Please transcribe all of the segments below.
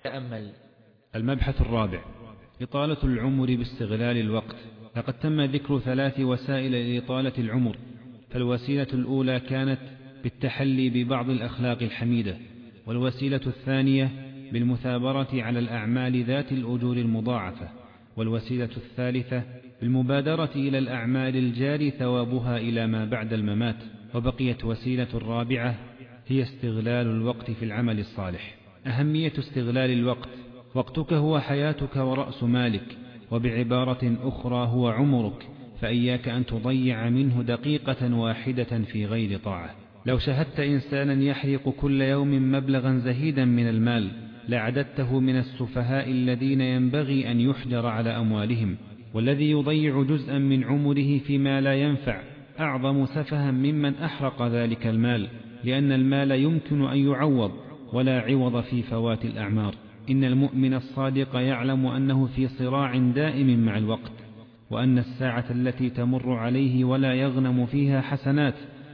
تأمل. المبحث الرابع: إطالة العمر باستغلال الوقت. لقد تم ذكر 3 وسائل لإطالة العمر، فالوسيلة الأولى كانت بالتحلي ببعض الأخلاق الحميدة، والوسيلة الثانية بالمثابرة على الأعمال ذات الأجور المضاعفة، والوسيلة الثالثة بالمبادرة إلى الأعمال الجاري ثوابها إلى ما بعد الممات. وبقيت وسيلة الرابعة هي استغلال الوقت في العمل الصالح. أهمية استغلال الوقت: وقتك هو حياتك ورأس مالك، وبعبارة أخرى هو عمرك، فإياك أن تضيع منه دقيقة واحدة في غير طاعة. لو شاهدت إنسانا يحرق كل يوم مبلغا زهيدا من المال لعددته من السفهاء الذين ينبغي أن يحجر على أموالهم، والذي يضيع جزءا من عمره فيما لا ينفع أعظم سفها ممن أحرق ذلك المال، لأن المال يمكن أن يعوض ولا عوض في فوات الأعمار. إن المؤمن الصادق يعلم أنه في صراع دائم مع الوقت، وأن الساعة التي تمر عليه ولا يغنم فيها حسنات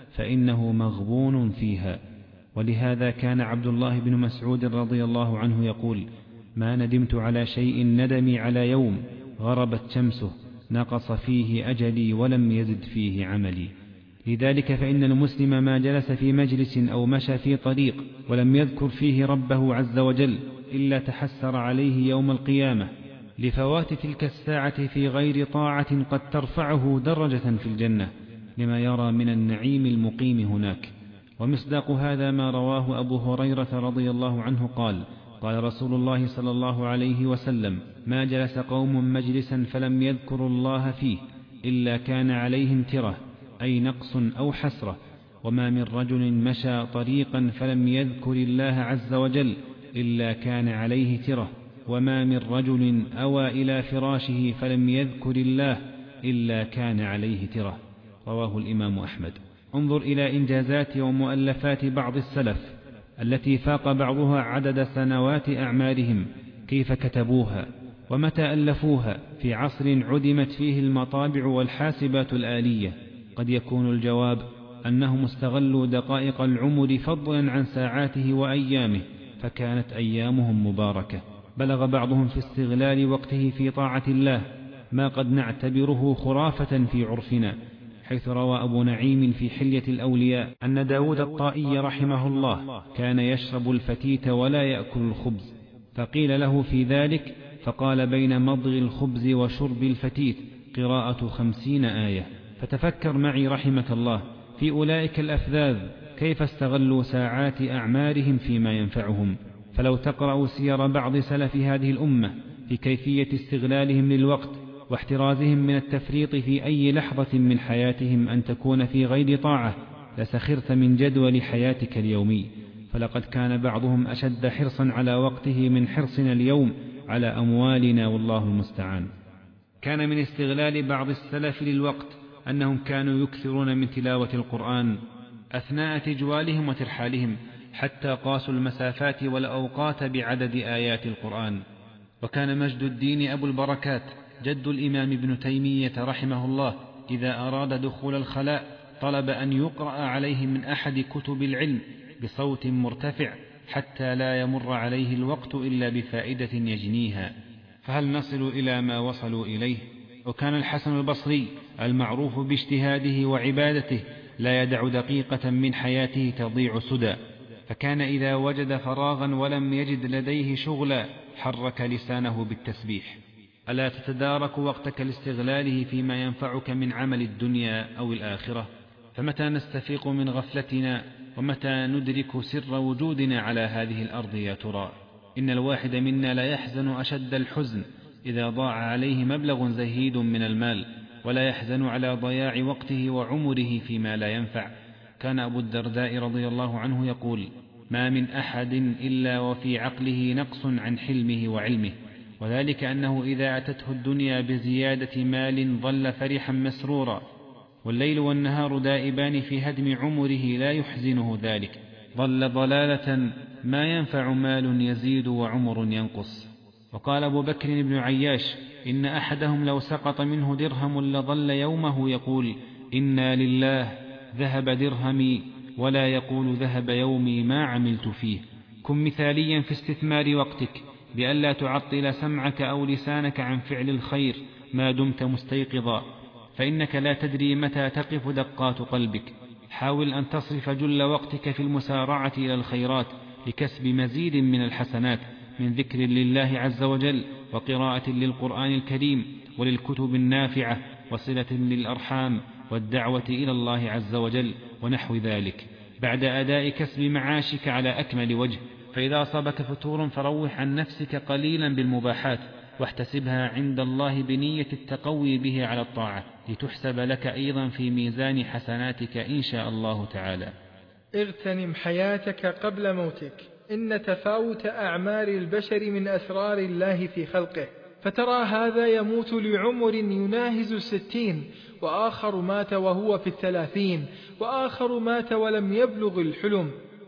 فإنه مغبون فيها. ولهذا كان عبد الله بن مسعود رضي الله عنه يقول: ما ندمت على شيء ندمي على يوم غربت شمسه نقص فيه أجلي ولم يزد فيه عملي. لذلك فإن المسلم ما جلس في مجلس أو مشى في طريق ولم يذكر فيه ربه عز وجل إلا تحسر عليه يوم القيامة لفوات تلك الساعة في غير طاعة قد ترفعه درجة في الجنة لما يرى من النعيم المقيم هناك. ومصداق هذا ما رواه أبو هريرة رضي الله عنه قال: قال رسول الله صلى الله عليه وسلم: ما جلس قوم مجلسا فلم يذكروا الله فيه إلا كان عليهم ترة، أي نقص أو حسرة. وما من رجل مشى طريقا فلم يذكر الله عز وجل إلا كان عليه ترة. وما من رجل أوى إلى فراشه فلم يذكر الله إلا كان عليه ترة. رواه الإمام أحمد. انظر إلى إنجازات ومؤلفات بعض السلف التي فاق بعضها عدد سنوات أعمارهم، كيف كتبوها ومتى ألفوها في عصر عدمت فيه المطابع والحاسبات الآلية. قد يكون الجواب أنهم استغلوا دقائق العمر فضلا عن ساعاته وأيامه، فكانت أيامهم مباركة. بلغ بعضهم في استغلال وقته في طاعة الله ما قد نعتبره خرافة في عرفنا، حيث روى أبو نعيم في حلية الأولياء أن داود الطائي رحمه الله كان يشرب الفتيت ولا يأكل الخبز، فقيل له في ذلك فقال: بين مضغ الخبز وشرب الفتيت قراءة 50 آية. فتفكر معي رحمك الله في أولئك الأفذاذ كيف استغلوا ساعات أعمارهم فيما ينفعهم. فلو تقرأ سير بعض سلف هذه الأمة في كيفية استغلالهم للوقت واحترازهم من التفريط في أي لحظة من حياتهم أن تكون في غير طاعة لسخرت من جدول حياتك اليومي. فلقد كان بعضهم أشد حرصا على وقته من حرصنا اليوم على أموالنا، والله المستعان. كان من استغلال بعض السلف للوقت أنهم كانوا يكثرون من تلاوة القرآن أثناء تجوالهم وترحالهم، حتى قاسوا المسافات والأوقات بعدد آيات القرآن. وكان مجد الدين أبو البركات جد الإمام ابن تيمية رحمه الله إذا أراد دخول الخلاء طلب أن يقرأ عليه من أحد كتب العلم بصوت مرتفع حتى لا يمر عليه الوقت إلا بفائدة يجنيها. فهل نصل إلى ما وصلوا إليه؟ وكان الحسن البصري المعروف باجتهاده وعبادته لا يدع دقيقة من حياته تضيع سدى، فكان إذا وجد فراغا ولم يجد لديه شغلا حرك لسانه بالتسبيح. ألا تتدارك وقتك لاستغلاله فيما ينفعك من عمل الدنيا أو الآخرة؟ فمتى نستفيق من غفلتنا ومتى ندرك سر وجودنا على هذه الأرض يا ترى؟ إن الواحد منا لا يحزن أشد الحزن إذا ضاع عليه مبلغ زهيد من المال، ولا يحزن على ضياع وقته وعمره فيما لا ينفع. كان أبو الدرداء رضي الله عنه يقول: ما من أحد إلا وفي عقله نقص عن حلمه وعلمه، وذلك أنه إذا أتته الدنيا بزيادة مال ظل فرحا مسرورا، والليل والنهار دائبان في هدم عمره لا يحزنه ذلك، ظل ضلالة ما ينفع مال يزيد وعمر ينقص. وقال أبو بكر بن عياش: إن أحدهم لو سقط منه درهم لظل يومه يقول: إنا لله ذهب درهمي، ولا يقول ذهب يومي ما عملت فيه. كن مثاليا في استثمار وقتك، بألا تعطل سمعك أو لسانك عن فعل الخير ما دمت مستيقظا، فإنك لا تدري متى تقف دقات قلبك. حاول أن تصرف جل وقتك في المسارعة إلى الخيرات لكسب مزيد من الحسنات من ذكر لله عز وجل، وقراءة للقرآن الكريم وللكتب النافعة، وصلة للأرحام، والدعوة إلى الله عز وجل ونحو ذلك، بعد أداء كسب معاشك على أكمل وجه. فإذا أصابك فتور فروح عن نفسك قليلا بالمباحات، واحتسبها عند الله بنية التقوي به على الطاعة، لتحسب لك أيضا في ميزان حسناتك إن شاء الله تعالى. اغتنم حياتك قبل موتك. إن تفاوت أعمار البشر من أسرار الله في خلقه، فترى هذا يموت لعمر يناهز 60، وآخر مات وهو في 30، وآخر مات ولم يبلغ الحلم،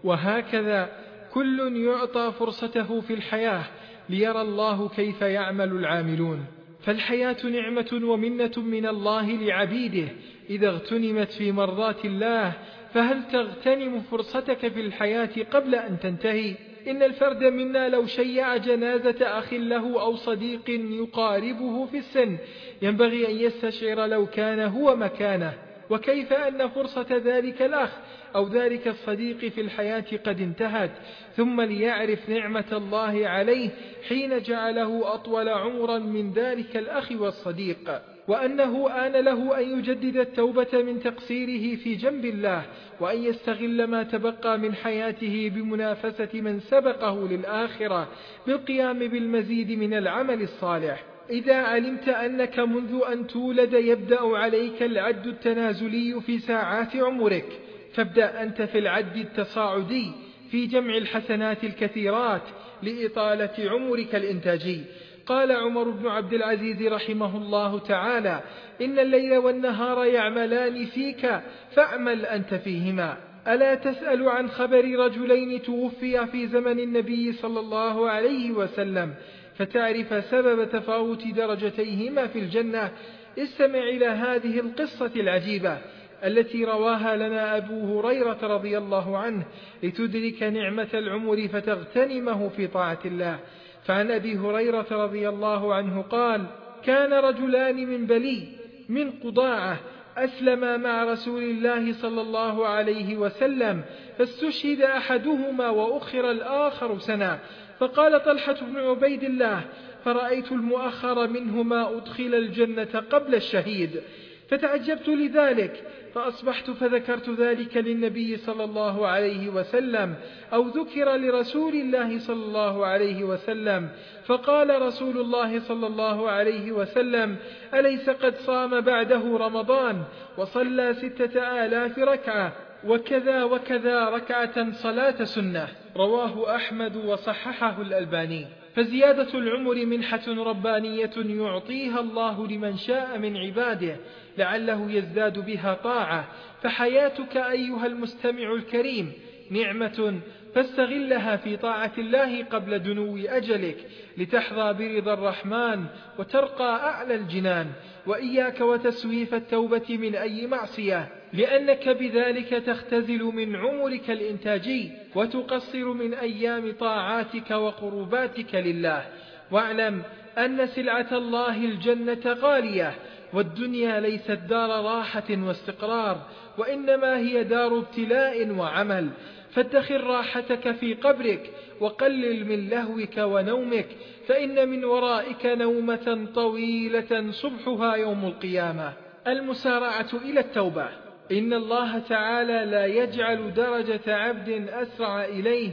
وهكذا كل يعطى فرصته في الحياة ليرى الله كيف يعمل العاملون. فالحياة نعمة ومنة من الله لعبيده إذا اغتنمت في مرضات الله، فهل تغتنم فرصتك في الحياة قبل أن تنتهي؟ إن الفرد منا لو شيع جنازة أخ له أو صديق يقاربه في السن ينبغي أن يستشعر لو كان هو مكانه، وكيف أن فرصة ذلك الأخ أو ذلك الصديق في الحياة قد انتهت، ثم ليعرف نعمة الله عليه حين جعله أطول عمرا من ذلك الأخ والصديق، وأنه آن له أن يجدد التوبة من تقصيره في جنب الله، وأن يستغل ما تبقى من حياته بمنافسة من سبقه للآخرة بالقيام بالمزيد من العمل الصالح. إذا علمت أنك منذ أن تولد يبدأ عليك العد التنازلي في ساعات عمرك، فابدأ أنت في العد التصاعدي في جمع الحسنات الكثيرات لإطالة عمرك الإنتاجي. قال عمر بن عبد العزيز رحمه الله تعالى: إن الليل والنهار يعملان فيك فاعمل أنت فيهما. ألا تسأل عن خبر رجلين توفيا في زمن النبي صلى الله عليه وسلم فتعرف سبب تفاوت درجتيهما في الجنة؟ استمع إلى هذه القصة العجيبة التي رواها لنا أبو هريرة رضي الله عنه لتدرك نعمة العمر فتغتنمه في طاعة الله. فعن أبي هريرة رضي الله عنه قال: كان رجلان من بلي من قضاعة أسلما مع رسول الله صلى الله عليه وسلم، فاستشهد أحدهما وأخر الآخر سنة. فقال طلحة بن عبيد الله: فرأيت المؤخر منهما أدخل الجنة قبل الشهيد، فتعجبت لذلك، فأصبحت فذكرت ذلك للنبي صلى الله عليه وسلم، أو ذكر لرسول الله صلى الله عليه وسلم، فقال رسول الله صلى الله عليه وسلم: أليس قد صام بعده رمضان وصلى 6000 ركعة وكذا وكذا ركعة صلاة سنة؟ رواه أحمد وصححه الألباني. فزيادة العمر منحة ربانية يعطيها الله لمن شاء من عباده لعله يزداد بها طاعة. فحياتك أيها المستمع الكريم نعمة، فاستغلها في طاعة الله قبل دنو أجلك لتحظى برضا الرحمن وترقى أعلى الجنان. وإياك وتسويف التوبة من أي معصية، لأنك بذلك تختزل من عمرك الإنتاجي وتقصر من أيام طاعاتك وقرباتك لله. واعلم أن سلعة الله الجنة غالية، والدنيا ليست دار راحة واستقرار، وإنما هي دار ابتلاء وعمل. فادخر راحتك في قبرك وقلل من لهوك ونومك، فإن من ورائك نومة طويلة صبحها يوم القيامة. المسارعة إلى التوبة. إن الله تعالى لا يجعل درجة عبد أسرع إليه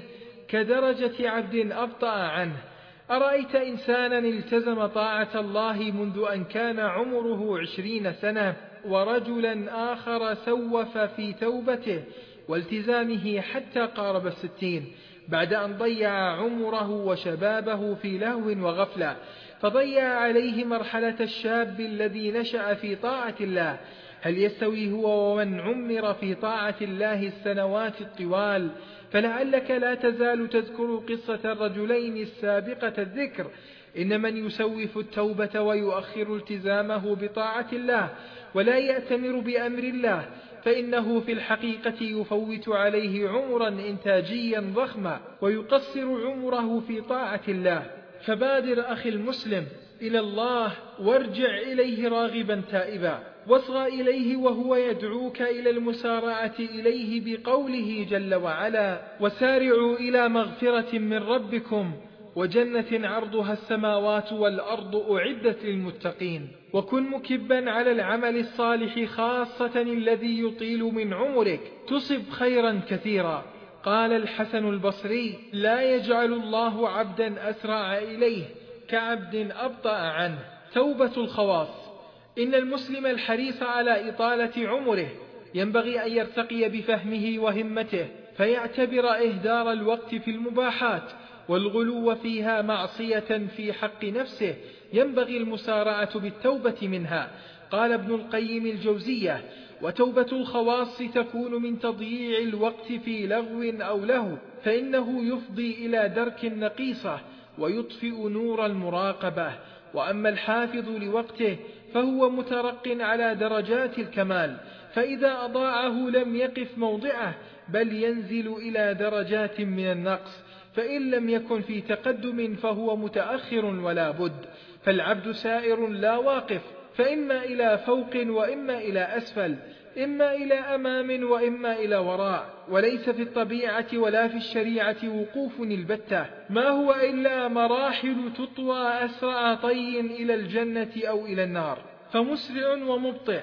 كدرجة عبد أبطأ عنه. أرأيت إنسانا التزم طاعة الله منذ أن كان عمره 20 سنة، ورجلا آخر سوف في توبته والتزامه حتى قارب 60 بعد أن ضيع عمره وشبابه في لهو وغفلة، فضيع عليه مرحلة الشاب الذي نشأ في طاعة الله. هل يستوي هو ومن عمر في طاعة الله السنوات الطوال؟ فلعلك لا تزال تذكر قصة الرجلين السابقة الذكر. إن من يسوف التوبة ويؤخر التزامه بطاعة الله ولا يأتمر بأمر الله، فإنه في الحقيقة يفوت عليه عمرا إنتاجيا ضخما ويقصر عمره في طاعة الله. فبادر أخي المسلم إلى الله وارجع إليه راغبا تائبا، واصغى إليه وهو يدعوك إلى المسارعة إليه بقوله جل وعلا: وسارعوا إلى مغفرة من ربكم وجنة عرضها السماوات والأرض أعدت للمتقين. وكن مكبا على العمل الصالح خاصة الذي يطيل من عمرك، تصب خيرا كثيرا. قال الحسن البصري: لا يجعل الله عبدا أسرع إليه كعبد أبطأ عنه. توبة الخواص. إن المسلم الحريص على إطالة عمره ينبغي أن يرتقي بفهمه وهمته، فيعتبر إهدار الوقت في المباحات والغلو فيها معصية في حق نفسه، ينبغي المسارعة بالتوبة منها. قال ابن القيم الجوزية: وتوبة الخواص تكون من تضييع الوقت في لغو أو لهو، فإنه يفضي إلى درك النقيصة ويطفئ نور المراقبة. وأما الحافظ لوقته فهو مترق على درجات الكمال، فإذا أضاعه لم يقف موضعه بل ينزل إلى درجات من النقص، فإن لم يكن في تقدم فهو متأخر ولا بد. فالعبد سائر لا واقف، فإما إلى فوق وإما إلى أسفل، إما إلى أمام وإما إلى وراء، وليس في الطبيعة ولا في الشريعة وقوف البتة، ما هو إلا مراحل تطوى أسرع طي إلى الجنة أو إلى النار، فمسرع ومبطئ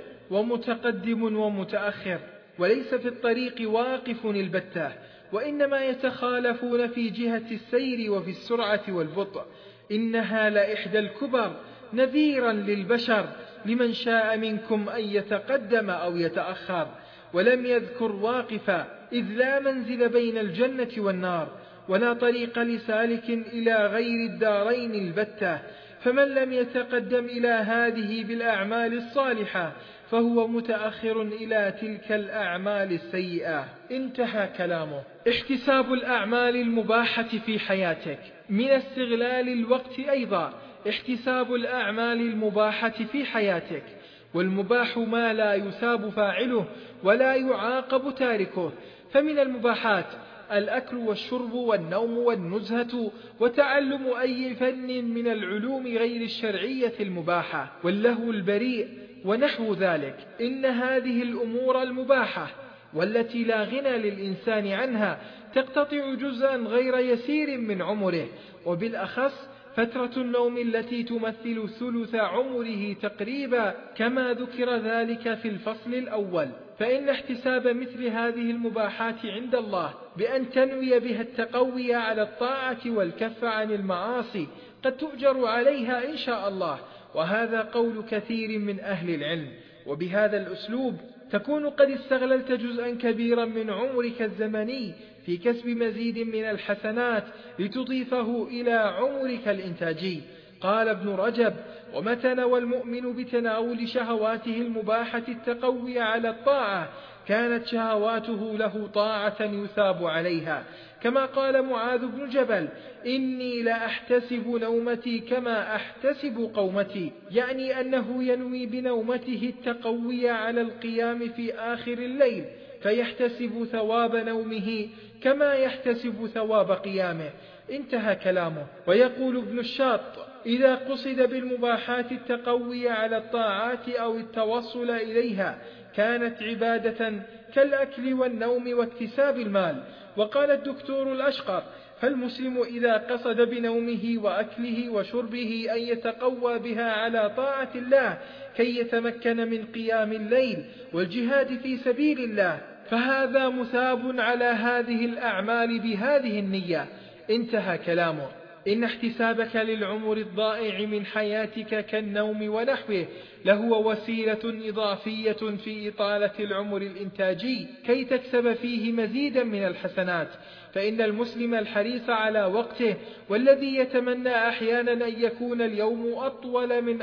ومتقدم ومتأخر، وليس في الطريق واقف البتة، وإنما يتخالفون في جهة السير وفي السرعة والبطء. إنها لإحدى الكبر نذيرا للبشر لمن شاء منكم أن يتقدم أو يتأخر. ولم يذكر واقفا، إذ لا منزل بين الجنة والنار، ولا طريق لسالك إلى غير الدارين البتة، فمن لم يتقدم إلى هذه بالأعمال الصالحة فهو متأخر إلى تلك الأعمال السيئة. انتهى كلامه. احتساب الأعمال المباحة في حياتك. من استغلال الوقت أيضا احتساب الأعمال المباحة في حياتك، والمباح ما لا يثاب فاعله ولا يعاقب تاركه. فمن المباحات الأكل والشرب والنوم والنزهة وتعلم أي فن من العلوم غير الشرعية المباحة، واللهو البريء ونحو ذلك. إن هذه الأمور المباحة والتي لا غنى للإنسان عنها تقتطع جزءا غير يسير من عمره، وبالأخص فترة النوم التي تمثل ثلث عمره تقريبا، كما ذكر ذلك في الفصل الأول. فإن احتساب مثل هذه المباحات عند الله بأن تنوي بها التقوي على الطاعة والكف عن المعاصي قد تؤجر عليها إن شاء الله، وهذا قول كثير من أهل العلم. وبهذا الأسلوب تكون قد استغللت جزءا كبيرا من عمرك الزمني في كسب مزيد من الحسنات لتضيفه إلى عمرك الإنتاجي. قال ابن رجب: ومتى نوى المؤمن بتناول شهواته المباحة التقوي على الطاعة كانت شهواته له طاعة يثاب عليها، كما قال معاذ بن جبل: إني لأحتسب نومتي كما أحتسب قومتي، يعني أنه ينوي بنومته التقوي على القيام في آخر الليل، فيحتسب ثواب نومه كما يحتسب ثواب قيامه. انتهى كلامه. ويقول ابن الشاط: إذا قصد بالمباحات التقوي على الطاعات أو التوصل إليها كانت عبادة كالأكل والنوم واكتساب المال. وقال الدكتور الأشقر: فالمسلم إذا قصد بنومه وأكله وشربه أن يتقوى بها على طاعة الله كي يتمكن من قيام الليل والجهاد في سبيل الله فهذا مثاب على هذه الأعمال بهذه النية. انتهى كلامه. إن احتسابك للعمر الضائع من حياتك كالنوم ونحوه لهو وسيلة إضافية في إطالة العمر الإنتاجي كي تكسب فيه مزيدا من الحسنات. فإن المسلم الحريص على وقته والذي يتمنى أحيانا أن يكون اليوم أطول من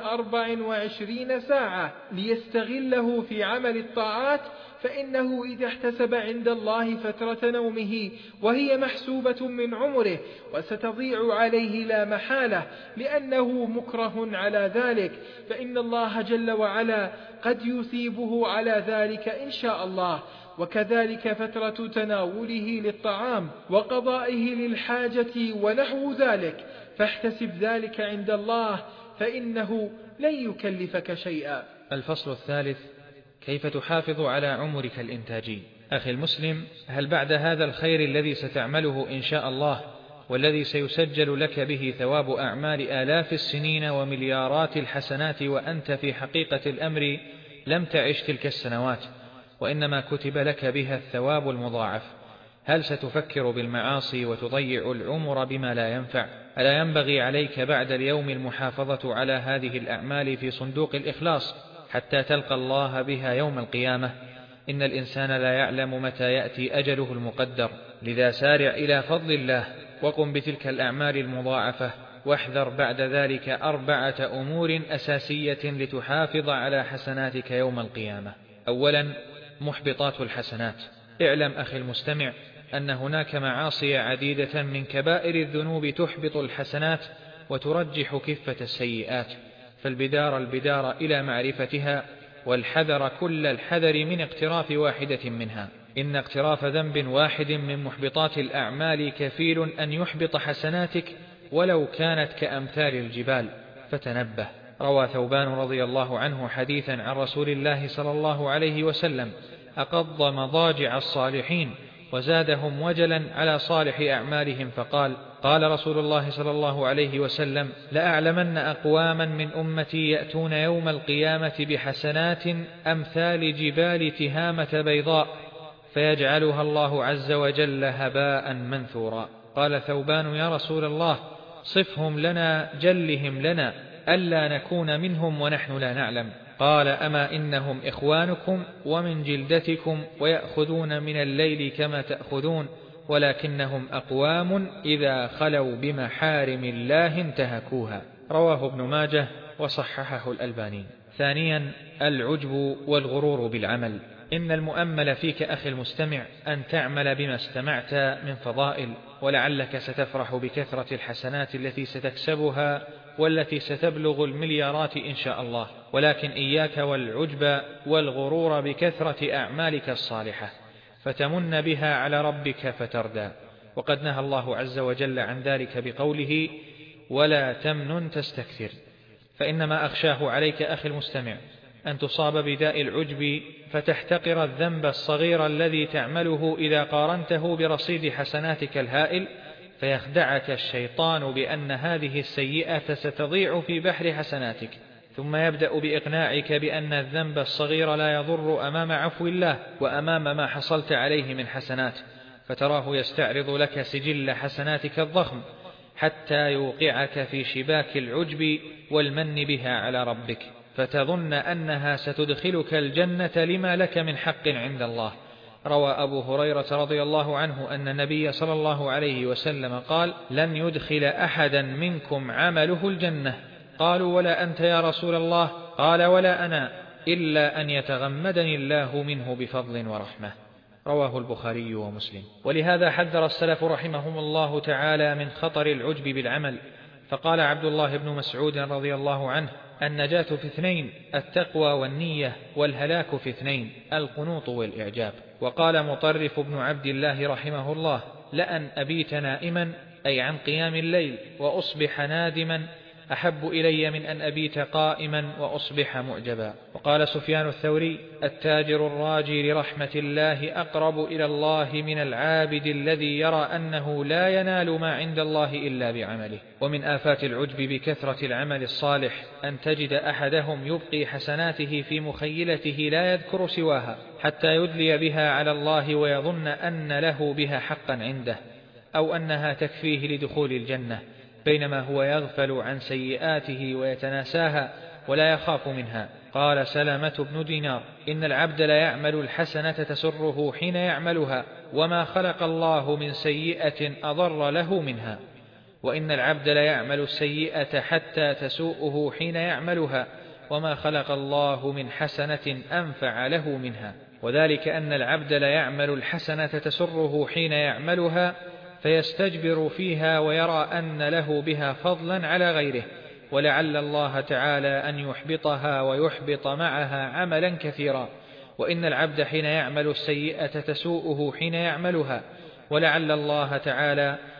24 ساعة ليستغله في عمل الطاعات، فإنه إذا احتسب عند الله فترة نومه وهي محسوبة من عمره وستضيع عليه لا محالة لأنه مكره على ذلك، فإن الله جل وعلا قد يثيبه على ذلك إن شاء الله. وكذلك فترة تناوله للطعام وقضائه للحاجة ونحو ذلك، فاحتسب ذلك عند الله فإنه لن يكلفك شيئا. الفصل الثالث: كيف تحافظ على عمرك الإنتاجي؟ أخي المسلم، هل بعد هذا الخير الذي ستعمله إن شاء الله والذي سيسجل لك به ثواب أعمال آلاف السنين ومليارات الحسنات وأنت في حقيقة الأمر لم تعش تلك السنوات وإنما كتب لك بها الثواب المضاعف، هل ستفكر بالمعاصي وتضيع العمر بما لا ينفع؟ ألا ينبغي عليك بعد اليوم المحافظة على هذه الأعمال في صندوق الإخلاص حتى تلقى الله بها يوم القيامة؟ إن الإنسان لا يعلم متى يأتي أجله المقدر، لذا سارع إلى فضل الله وقم بتلك الأعمال المضاعفة، واحذر بعد ذلك 4 أمور أساسية لتحافظ على حسناتك يوم القيامة. أولا، محبطات الحسنات. اعلم أخي المستمع أن هناك معاصي عديدة من كبائر الذنوب تحبط الحسنات وترجح كفة السيئات، فالبدار إلى معرفتها، والحذر كل الحذر من اقتراف واحدة منها. إن اقتراف ذنب واحد من محبطات الأعمال كفيل أن يحبط حسناتك ولو كانت كأمثال الجبال، فتنبه. روى ثوبان رضي الله عنه حديثا عن رسول الله صلى الله عليه وسلم: أقض مضاجع الصالحين وزادهم وجلا على صالح أعمالهم، فقال: قال رسول الله صلى الله عليه وسلم: لأعلمن أقواما من أمتي يأتون يوم القيامة بحسنات أمثال جبال تهامة بيضاء فيجعلها الله عز وجل هباء منثورا. قال ثوبان: يا رسول الله، صفهم لنا جلهم لنا ألا نكون منهم ونحن لا نعلم. قال: أما إنهم إخوانكم ومن جلدتكم ويأخذون من الليل كما تأخذون، ولكنهم أقوام إذا خلوا بمحارم الله انتهكوها. رواه ابن ماجه وصححه الألباني. ثانيا، العجب والغرور بالعمل. إن المؤمل فيك أخي المستمع أن تعمل بما استمعت من فضائل، ولعلك ستفرح بكثرة الحسنات التي ستكسبها والتي ستبلغ المليارات إن شاء الله، ولكن إياك والعجب والغرور بكثرة أعمالك الصالحة فتمن بها على ربك فتردى، وقد نهى الله عز وجل عن ذلك بقوله: ولا تمنن تستكثر. فإنما أخشاه عليك أخي المستمع أن تصاب بداء العجب فتحتقر الذنب الصغير الذي تعمله إذا قارنته برصيد حسناتك الهائل، فيخدعك الشيطان بأن هذه السيئة ستضيع في بحر حسناتك، ثم يبدأ بإقناعك بأن الذنب الصغير لا يضر أمام عفو الله وأمام ما حصلت عليه من حسنات، فتراه يستعرض لك سجل حسناتك الضخم حتى يوقعك في شباك العجب والمن بها على ربك، فتظن أنها ستدخلك الجنة لما لك من حق عند الله. روى أبو هريرة رضي الله عنه أن النبي صلى الله عليه وسلم قال: لن يدخل أحدا منكم عمله الجنة. قالوا: ولا أنت يا رسول الله؟ قال: ولا أنا، إلا أن يتغمدني الله منه بفضل ورحمة. رواه البخاري ومسلم. ولهذا حذر السلف رحمهم الله تعالى من خطر العجب بالعمل، فقال عبد الله بن مسعود رضي الله عنه: النجاة في 2، التقوى والنية، والهلاك في 2، القنوط والإعجاب. وقال مطرف بن عبد الله رحمه الله: لأن أبيت نائما، أي عن قيام الليل، وأصبح نادما أحب إلي من أن أبيت قائما وأصبح معجبا. وقال سفيان الثوري: التاجر الراجي لرحمة الله أقرب إلى الله من العابد الذي يرى أنه لا ينال ما عند الله إلا بعمله. ومن آفات العجب بكثرة العمل الصالح أن تجد أحدهم يبقي حسناته في مخيلته لا يذكر سواها حتى يدلي بها على الله ويظن أن له بها حقا عنده، أو أنها تكفيه لدخول الجنة، بينما هو يغفل عن سيئاته ويتناساها ولا يخاف منها. قال سلمة بن دينار: إن العبد لا يعمل الحسنة تسره حين يعملها، وما خلق الله من سيئة أضر له منها، وإن العبد لا يعمل السيئة حتى تسوءه حين يعملها، وما خلق الله من حسنة أنفع له منها. وذلك أن العبد لا يعمل الحسنة تسره حين يعملها فيستجبر فيها ويرى أن له بها فضلا على غيره، ولعل الله تعالى أن يحبطها ويحبط معها عملا كثيرا. وإن العبد حين يعمل السيئة تسوءه حين يعملها، ولعل الله تعالى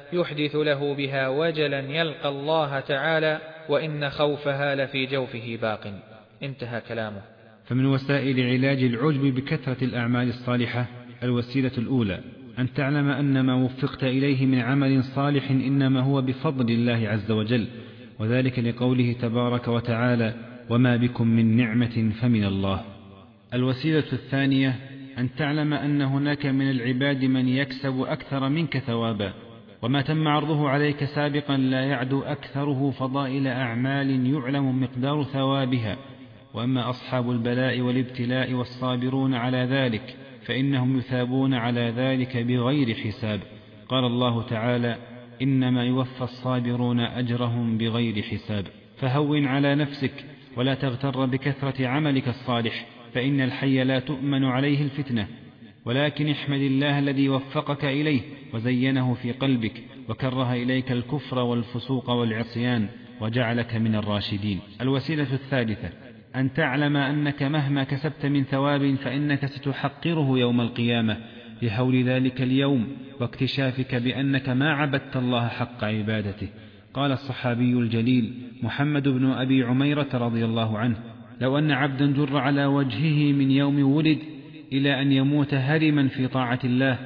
يحدث له بها وجلا يلقى الله تعالى، وإن خوفها لفي جوفه باق. انتهى كلامه. فمن وسائل علاج العجب بكثرة الأعمال الصالحة الوسيلة الأولى أن تعلم أن ما وفقت إليه من عمل صالح إنما هو بفضل الله عز وجل، وذلك لقوله تبارك وتعالى: وما بكم من نعمة فمن الله. الوسيلة الثانية أن تعلم أن هناك من العباد من يكسب أكثر منك ثوابا، وما تم عرضه عليك سابقا لا يعدو أكثره فضائل أعمال يعلم مقدار ثوابها. وأما أصحاب البلاء والابتلاء والصابرون على ذلك فإنهم يثابون على ذلك بغير حساب. قال الله تعالى: إنما يوفى الصابرون أجرهم بغير حساب. فهون على نفسك ولا تغتر بكثرة عملك الصالح، فإن الحي لا تؤمن عليه الفتنة، ولكن احمد الله الذي وفقك إليه وزينه في قلبك وكره إليك الكفر والفسوق والعصيان وجعلك من الراشدين. الوسيلة الثالثة أن تعلم أنك مهما كسبت من ثواب فإنك ستحقره يوم القيامة لهول ذلك اليوم واكتشافك بأنك ما عبدت الله حق عبادته. قال الصحابي الجليل محمد بن أبي عميرة رضي الله عنه: لو أن عبدا جر على وجهه من يوم ولد إلى أن يموت هرما في طاعة الله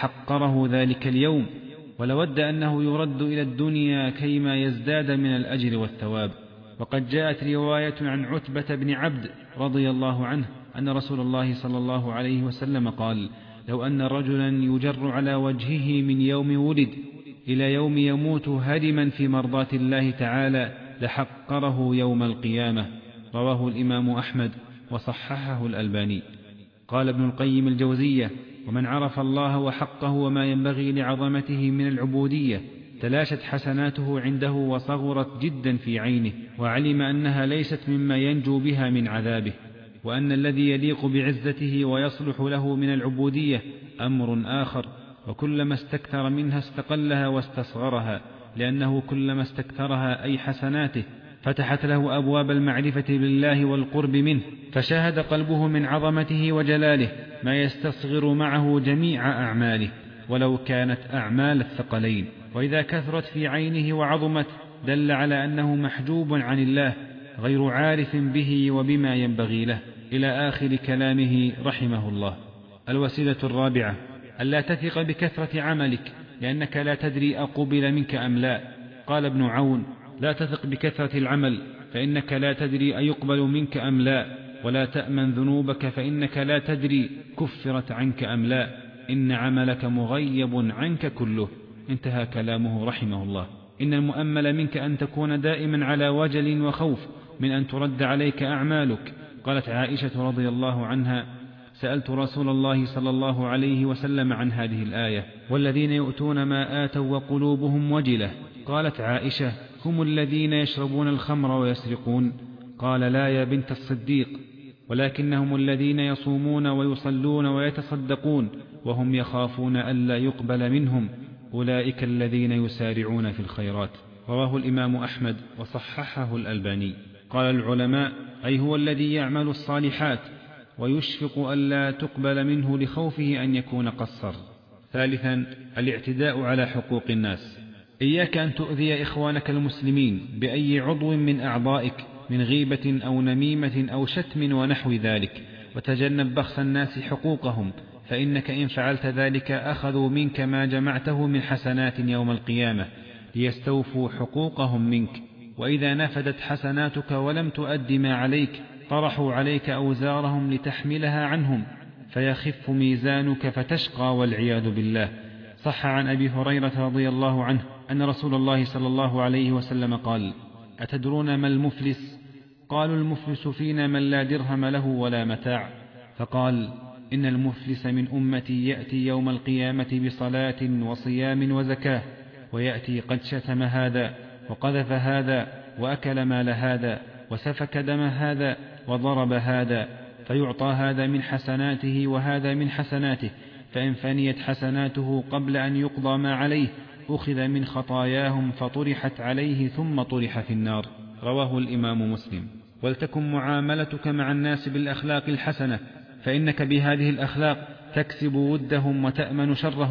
لحقره ذلك اليوم، ولود أنه يرد إلى الدنيا كيما يزداد من الأجر والثواب. وقد جاءت رواية عن عتبة بن عبد رضي الله عنه أن رسول الله صلى الله عليه وسلم قال: لو أن رجلا يجر على وجهه من يوم ولد إلى يوم يموت هرما في مرضاة الله تعالى لحقره يوم القيامة. رواه الإمام أحمد وصححه الألباني. قال ابن القيم الجوزية: ومن عرف الله وحقه وما ينبغي لعظمته من العبودية تلاشت حسناته عنده وصغرت جدا في عينه، وعلم أنها ليست مما ينجو بها من عذابه، وأن الذي يليق بعزته ويصلح له من العبودية أمر آخر، وكلما استكثر منها استقلها واستصغرها، لأنه كلما استكثرها أي حسناته فتحت له أبواب المعرفة بالله والقرب منه، فشاهد قلبه من عظمته وجلاله ما يستصغر معه جميع أعماله ولو كانت أعمال الثقلين. وإذا كثرت في عينه وعظمت دل على أنه محجوب عن الله غير عارف به وبما ينبغي له، إلى آخر كلامه رحمه الله. الوسيلة الرابعة ألا تثق بكثرة عملك، لأنك لا تدري أقبل منك أم لا. قال ابن عون: لا تثق بكثرة العمل فإنك لا تدري أيقبل منك أم لا، ولا تأمن ذنوبك فإنك لا تدري كفرت عنك أم لا، إن عملك مغيب عنك كله. انتهى كلامه رحمه الله. إن المؤمل منك أن تكون دائما على وجل وخوف من أن ترد عليك أعمالك. قالت عائشة رضي الله عنها: سألت رسول الله صلى الله عليه وسلم عن هذه الآية: والذين يؤتون ما آتوا وقلوبهم وجلة. قالت عائشة: هم الذين يشربون الخمر ويسرقون؟ قال: لا يا بنت الصديق، ولكنهم الذين يصومون ويصلون ويتصدقون وهم يخافون ألا يقبل منهم، أولئك الذين يسارعون في الخيرات. رواه الإمام أحمد وصححه الألباني. قال العلماء: أي هو الذي يعمل الصالحات ويشفق ألا تقبل منه لخوفه أن يكون قصر. ثالثا الاعتداء على حقوق الناس. إياك أن تؤذي إخوانك المسلمين بأي عضو من أعضائك من غيبة أو نميمة أو شتم ونحو ذلك، وتجنب بخس الناس حقوقهم، فإنك إن فعلت ذلك أخذوا منك ما جمعته من حسنات يوم القيامة ليستوفوا حقوقهم منك، وإذا نفدت حسناتك ولم تؤد ما عليك طرحوا عليك أوزارهم لتحملها عنهم فيخف ميزانك فتشقى والعياذ بالله. صح عن أبي هريرة رضي الله عنه أن رسول الله صلى الله عليه وسلم قال: أتدرون ما المفلس؟ قالوا: المفلس فينا من لا درهم له ولا متاع. فقال: إن المفلس من أمتي يأتي يوم القيامة بصلاة وصيام وزكاة، ويأتي قد شتم هذا وقذف هذا وأكل مال هذا وسفك دم هذا وضرب هذا، فيعطى هذا من حسناته وهذا من حسناته، فإن فنيت حسناته قبل أن يقضى ما عليه أخذ من خطاياهم فطرحت عليه ثم طرح في النار. رواه الإمام مسلم. ولتكن معاملتك مع الناس بالأخلاق الحسنة، فإنك بهذه الأخلاق تكسب ودهم وتأمن شرهم،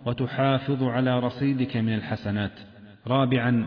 وتحافظ على رصيدك من الحسنات. رابعا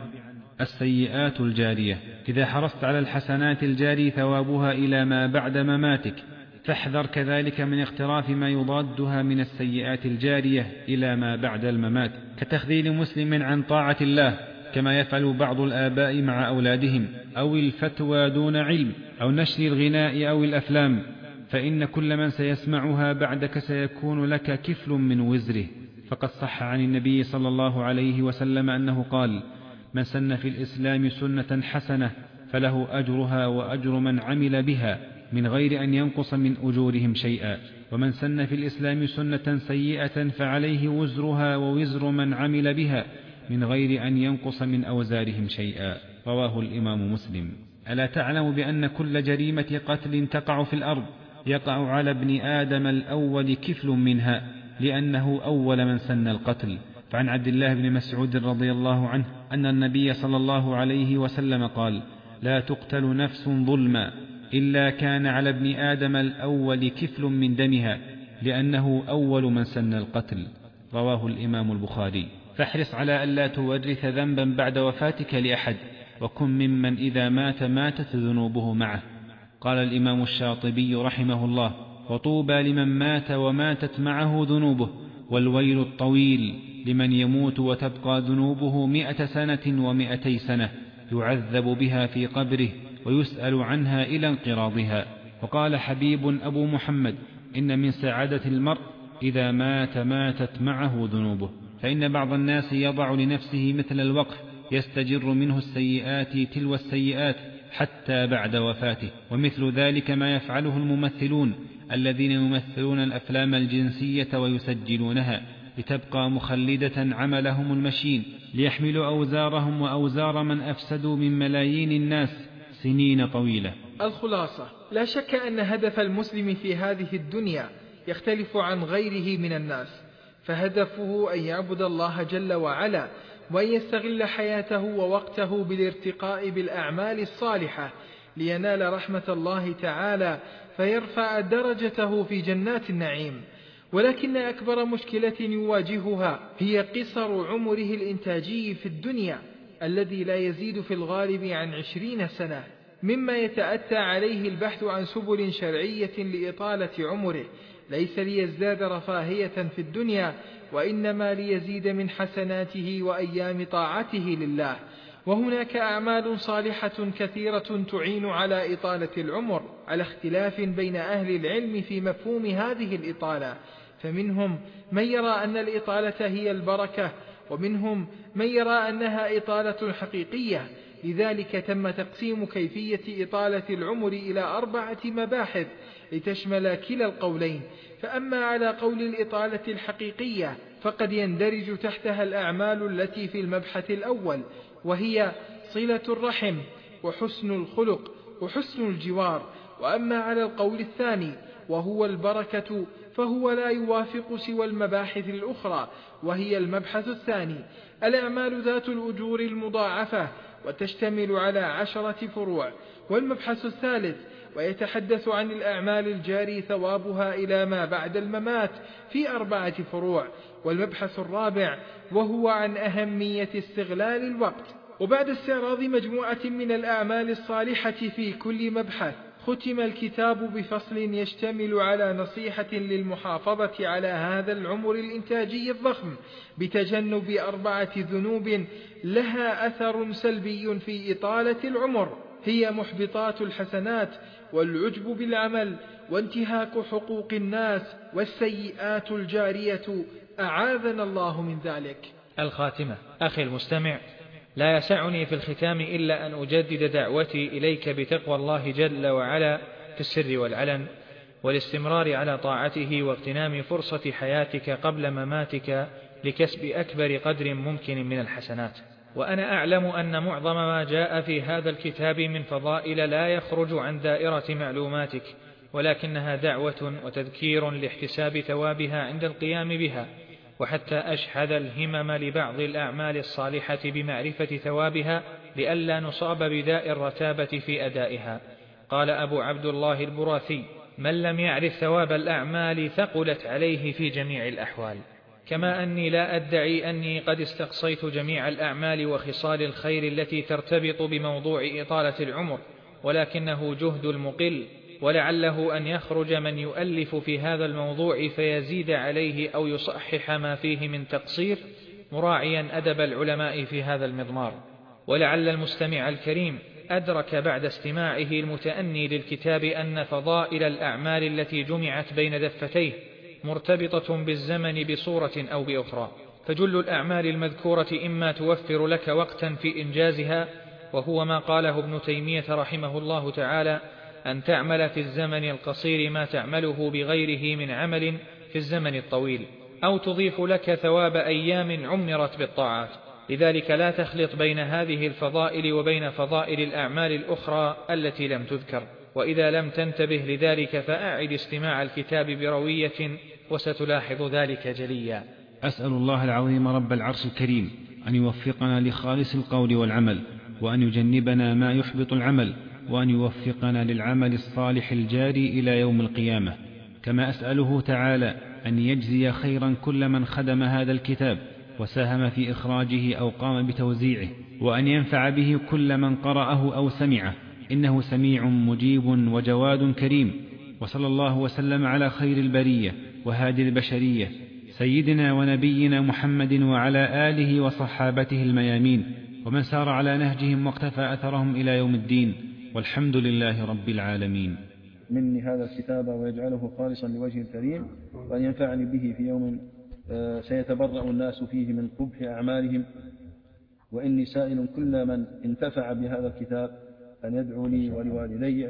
السيئات الجارية. إذا حرصت على الحسنات الجاري ثوابها إلى ما بعد مماتك، فاحذر كذلك من اقتراف ما يضادها من السيئات الجارية إلى ما بعد الممات، كتخذيل مسلم عن طاعة الله كما يفعل بعض الآباء مع أولادهم، أو الفتوى دون علم، أو نشر الغناء أو الأفلام، فإن كل من سيسمعها بعدك سيكون لك كفل من وزره. فقد صح عن النبي صلى الله عليه وسلم أنه قال: من سن في الإسلام سنة حسنة فله أجرها وأجر من عمل بها من غير أن ينقص من أجورهم شيئا، ومن سن في الإسلام سنة سيئة فعليه وزرها ووزر من عمل بها من غير أن ينقص من أوزارهم شيئا. رواه الإمام مسلم. ألا تعلم بأن كل جريمة قتل تقع في الأرض يقع على ابن آدم الأول كفل منها، لأنه أول من سن القتل. فعن عبد الله بن مسعود رضي الله عنه أن النبي صلى الله عليه وسلم قال: لا تقتل نفس ظلما إلا كان على ابن آدم الأول كفل من دمها، لأنه أول من سن القتل. رواه الإمام البخاري. فاحرص على ألا تورث ذنبا بعد وفاتك لأحد، وكن ممن إذا ماتت ذنوبه معه. قال الإمام الشاطبي رحمه الله: وطوبى لمن مات وماتت معه ذنوبه، والويل الطويل لمن يموت وتبقى ذنوبه 100 سنة و200 سنة يعذب بها في قبره ويسأل عنها إلى انقراضها. وقال حبيب أبو محمد: إن من سعادة المرء إذا ماتت معه ذنوبه. فإن بعض الناس يضع لنفسه مثل الوقف يستجر منه السيئات تلو السيئات حتى بعد وفاته، ومثل ذلك ما يفعله الممثلون الذين يمثلون الأفلام الجنسية ويسجلونها لتبقى مخلدة عملهم المشين، ليحملوا أوزارهم وأوزار من أفسدوا من ملايين الناس سنين طويلة. الخلاصة: لا شك أن هدف المسلم في هذه الدنيا يختلف عن غيره من الناس، فهدفه أن يعبد الله جل وعلا، وأن يستغل حياته ووقته بالارتقاء بالأعمال الصالحة لينال رحمة الله تعالى فيرفع درجته في جنات النعيم. ولكن أكبر مشكلة يواجهها هي قصر عمره الإنتاجي في الدنيا الذي لا يزيد في الغالب عن 20 سنة، مما يتأتى عليه البحث عن سبل شرعية لإطالة عمره، ليس ليزداد رفاهية في الدنيا، وإنما ليزيد من حسناته وأيام طاعته لله. وهناك أعمال صالحة كثيرة تعين على إطالة العمر، على اختلاف بين أهل العلم في مفهوم هذه الإطالة، فمنهم من يرى أن الإطالة هي البركة، ومنهم من يرى أنها إطالة حقيقية. لذلك تم تقسيم كيفية إطالة العمر إلى 4 مباحث لتشمل كلا القولين. فأما على قول الإطالة الحقيقية فقد يندرج تحتها الأعمال التي في المبحث الأول، وهي صلة الرحم وحسن الخلق وحسن الجوار. وأما على القول الثاني وهو البركة فهو لا يوافق سوى المباحث الأخرى، وهي المبحث الثاني الأعمال ذات الأجور المضاعفة، وتشتمل على 10 فروع. والمبحث الثالث ويتحدث عن الأعمال الجاري ثوابها إلى ما بعد الممات في 4 فروع. والمبحث الرابع وهو عن أهمية استغلال الوقت. وبعد استعراض مجموعة من الأعمال الصالحة في كل مبحث، ختم الكتاب بفصل يشتمل على نصيحة للمحافظة على هذا العمر الإنتاجي الضخم بتجنب 4 ذنوب لها أثر سلبي في إطالة العمر، هي محبطات الحسنات، والعجب بالعمل، وانتهاك حقوق الناس، والسيئات الجارية، أعاذنا الله من ذلك. الخاتمة. أخي المستمع، لا يسعني في الختام إلا أن أجدد دعوتي إليك بتقوى الله جل وعلا في السر والعلن، والاستمرار على طاعته، واغتنام فرصة حياتك قبل مماتك لكسب أكبر قدر ممكن من الحسنات. وأنا أعلم أن معظم ما جاء في هذا الكتاب من فضائل لا يخرج عن دائرة معلوماتك، ولكنها دعوة وتذكير لاحتساب ثوابها عند القيام بها، وحتى أشحذ الهمم لبعض الأعمال الصالحة بمعرفة ثوابها لئلا نصاب بداء الرتابة في أدائها. قال أبو عبد الله البراثي: من لم يعرف ثواب الأعمال ثقلت عليه في جميع الأحوال. كما أني لا أدعي أني قد استقصيت جميع الأعمال وخصال الخير التي ترتبط بموضوع إطالة العمر، ولكنه جهد المقل، ولعله أن يخرج من يؤلف في هذا الموضوع فيزيد عليه أو يصحح ما فيه من تقصير، مراعيا أدب العلماء في هذا المضمار. ولعل المستمع الكريم أدرك بعد استماعه المتأني للكتاب أن فضائل الأعمال التي جمعت بين دفتيه مرتبطة بالزمن بصورة أو بأخرى، فجل الأعمال المذكورة إما توفر لك وقتا في إنجازها، وهو ما قاله ابن تيمية رحمه الله تعالى: أن تعمل في الزمن القصير ما تعمله بغيره من عمل في الزمن الطويل، أو تضيف لك ثواب أيام عمرت بالطاعات. لذلك لا تخلط بين هذه الفضائل وبين فضائل الأعمال الأخرى التي لم تذكر، وإذا لم تنتبه لذلك فأعد استماع الكتاب بروية وستلاحظ ذلك جليا. أسأل الله العظيم رب العرش الكريم أن يوفقنا لخالص القول والعمل، وأن يجنبنا ما يحبط العمل، وأن يوفقنا للعمل الصالح الجاري إلى يوم القيامة. كما أسأله تعالى أن يجزي خيرا كل من خدم هذا الكتاب وساهم في إخراجه أو قام بتوزيعه، وأن ينفع به كل من قرأه أو سمعه، إنه سميع مجيب وجواد كريم. وصلى الله وسلم على خير البرية وهادي البشرية سيدنا ونبينا محمد وعلى آله وصحابته الميامين، ومن سار على نهجهم واقتفى أثرهم إلى يوم الدين، والحمد لله رب العالمين. مني هذا الكتاب ويجعله خالصا لوجه الكريم، وأن ينفعني به في يوم سيتبرأ الناس فيه من قبح أعمالهم. وإني سائل كل من انتفع بهذا الكتاب أن يدعو لي ولوالدي.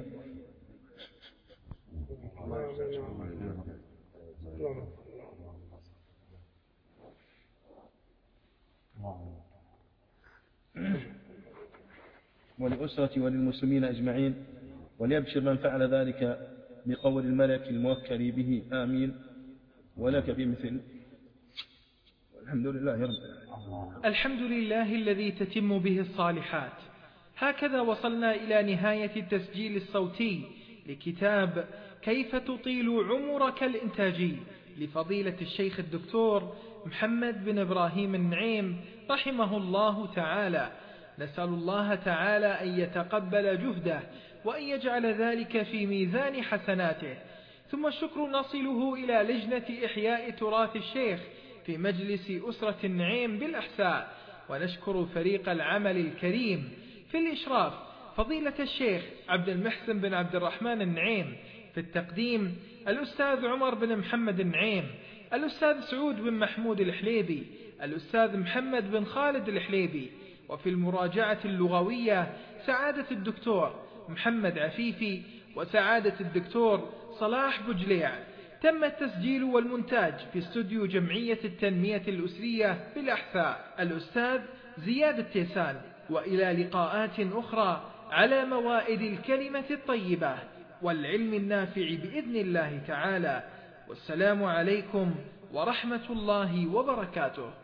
ولأسرتي وللمسلمين أجمعين، وليبشر من فعل ذلك بقول الملك الموكل به آمين، ولك بمثل. الحمد لله رب العالمين. الحمد لله الذي تتم به الصالحات. هكذا وصلنا إلى نهاية التسجيل الصوتي لكتاب كيف تطيل عمرك الإنتاجي لفضيلة الشيخ الدكتور محمد بن إبراهيم النعيم رحمه الله تعالى. نسأل الله تعالى أن يتقبل جهده وأن يجعل ذلك في ميزان حسناته. ثم الشكر نصله إلى لجنة إحياء تراث الشيخ في مجلس أسرة النعيم بالأحساء، ونشكر فريق العمل الكريم في الإشراف فضيلة الشيخ عبد المحسن بن عبد الرحمن النعيم، في التقديم الأستاذ عمر بن محمد النعيم، الأستاذ سعود بن محمود الحليبي، الأستاذ محمد بن خالد الحليبي، وفي المراجعة اللغوية سعادة الدكتور محمد عفيفي وسعادة الدكتور صلاح بجليع. تم التسجيل والمونتاج في استوديو جمعية التنمية الأسرية بالأحساء الأستاذ زياد التيسان. وإلى لقاءات أخرى على موائد الكلمة الطيبة والعلم النافع بإذن الله تعالى، والسلام عليكم ورحمة الله وبركاته.